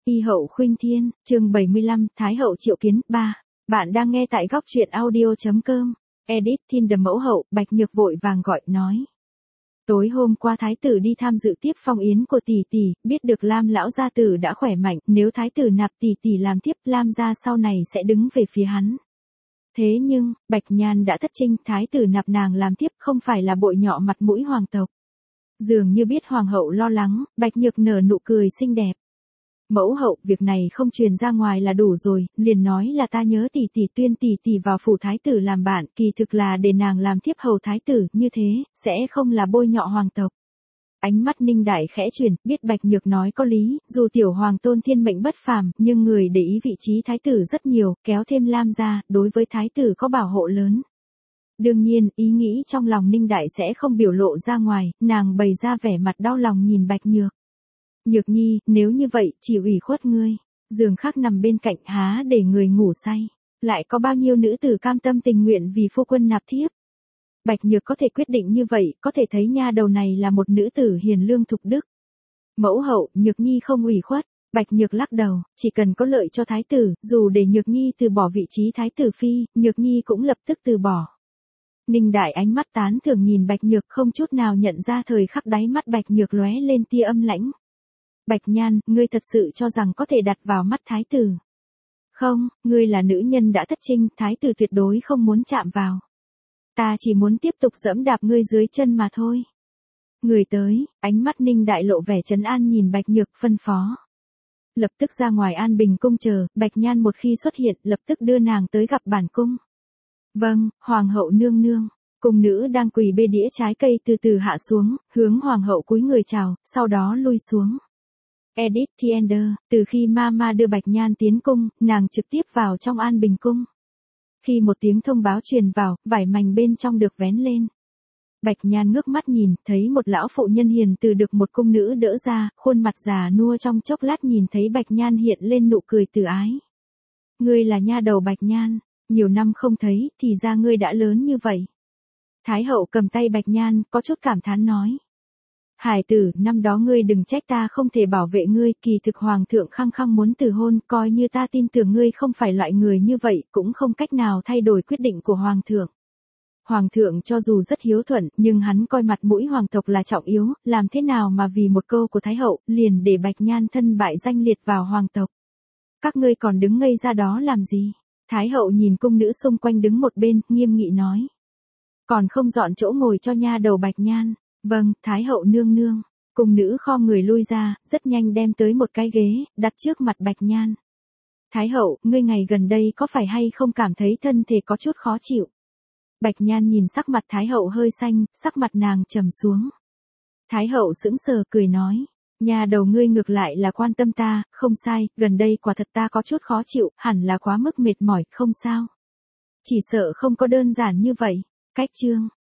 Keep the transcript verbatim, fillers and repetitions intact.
Y hậu khuynh thiên, chương bảy mươi lăm, Thái hậu triệu kiến, ba. Bạn đang nghe tại góc truyện audio chấm com. Edit Thiên Đầm mẫu hậu, Bạch Nhược vội vàng gọi, nói. Tối hôm qua thái tử đi tham dự tiếp phong yến của tỷ tỷ, biết được Lam lão gia tử đã khỏe mạnh, nếu thái tử nạp tỷ tỷ làm tiếp, Lam gia sau này sẽ đứng về phía hắn. Thế nhưng, Bạch Nhan đã thất trinh, thái tử nạp nàng làm tiếp không phải là bội nhọ mặt mũi hoàng tộc. Dường như biết hoàng hậu lo lắng, Bạch Nhược nở nụ cười xinh đẹp. Mẫu hậu, việc này không truyền ra ngoài là đủ rồi, liền nói là ta nhớ tỷ tỷ tuyên tỷ tỷ vào phủ thái tử làm bạn, kỳ thực là để nàng làm thiếp hầu thái tử, như thế, sẽ không là bôi nhọ hoàng tộc. Ánh mắt Ninh Đại khẽ chuyển, biết Bạch Nhược nói có lý, dù tiểu hoàng tôn thiên mệnh bất phàm, nhưng người để ý vị trí thái tử rất nhiều, kéo thêm Lam gia, đối với thái tử có bảo hộ lớn. Đương nhiên, ý nghĩ trong lòng Ninh Đại sẽ không biểu lộ ra ngoài, nàng bày ra vẻ mặt đau lòng nhìn Bạch Nhược. Nhược nhi, nếu như vậy, chỉ ủy khuất ngươi. Giường khác nằm bên cạnh há để người ngủ say. Lại có bao nhiêu nữ tử cam tâm tình nguyện vì phu quân nạp thiếp. Bạch Nhược có thể quyết định như vậy, có thể thấy nha đầu này là một nữ tử hiền lương thục đức. Mẫu hậu, Nhược nhi không ủy khuất. Bạch Nhược lắc đầu, chỉ cần có lợi cho thái tử, dù để Nhược nhi từ bỏ vị trí thái tử phi, Nhược nhi cũng lập tức từ bỏ. Ninh Đại ánh mắt tán thưởng nhìn Bạch Nhược, không chút nào nhận ra thời khắc đáy mắt Bạch Nhược lóe lên tia âm lãnh. Bạch Nhan, ngươi thật sự cho rằng có thể đặt vào mắt thái tử. Không, ngươi là nữ nhân đã thất trinh, thái tử tuyệt đối không muốn chạm vào. Ta chỉ muốn tiếp tục dẫm đạp ngươi dưới chân mà thôi. Người tới, ánh mắt Ninh Đại lộ vẻ trấn an nhìn Bạch Nhược, phân phó. Lập tức ra ngoài An Bình cung chờ, Bạch Nhan một khi xuất hiện, lập tức đưa nàng tới gặp bản cung. Vâng, hoàng hậu nương nương. Cung nữ đang quỳ bê đĩa trái cây từ từ hạ xuống, hướng hoàng hậu cúi người chào, sau đó lui xuống. Edit Thiên Đờ, từ khi Mama đưa Bạch Nhan tiến cung, nàng trực tiếp vào trong An Bình cung. Khi một tiếng thông báo truyền vào, vải mảnh bên trong được vén lên. Bạch Nhan ngước mắt nhìn, thấy một lão phụ nhân hiền từ được một cung nữ đỡ ra, khuôn mặt già nua trong chốc lát nhìn thấy Bạch Nhan hiện lên nụ cười từ ái. Ngươi là nha đầu Bạch Nhan, nhiều năm không thấy, thì ra ngươi đã lớn như vậy. Thái hậu cầm tay Bạch Nhan, có chút cảm thán nói. Hải tử, năm đó ngươi đừng trách ta không thể bảo vệ ngươi, kỳ thực hoàng thượng khăng khăng muốn từ hôn, coi như ta tin tưởng ngươi không phải loại người như vậy, cũng không cách nào thay đổi quyết định của hoàng thượng. Hoàng thượng cho dù rất hiếu thuận, nhưng hắn coi mặt mũi hoàng tộc là trọng yếu, làm thế nào mà vì một câu của Thái hậu, liền để Bạch Nhan thân bại danh liệt vào hoàng tộc. Các ngươi còn đứng ngây ra đó làm gì? Thái hậu nhìn cung nữ xung quanh đứng một bên, nghiêm nghị nói. Còn không dọn chỗ ngồi cho nha đầu Bạch Nhan. Vâng, Thái hậu nương nương. Cung nữ khom người lui ra, rất nhanh đem tới một cái ghế, đặt trước mặt Bạch Nhan. Thái hậu, ngươi ngày gần đây có phải hay không cảm thấy thân thể có chút khó chịu? Bạch Nhan nhìn sắc mặt Thái hậu hơi xanh, sắc mặt nàng trầm xuống. Thái hậu sững sờ cười nói. Nhà đầu ngươi ngược lại là quan tâm ta, không sai, gần đây quả thật ta có chút khó chịu, hẳn là quá mức mệt mỏi, không sao. Chỉ sợ không có đơn giản như vậy. Cách chương.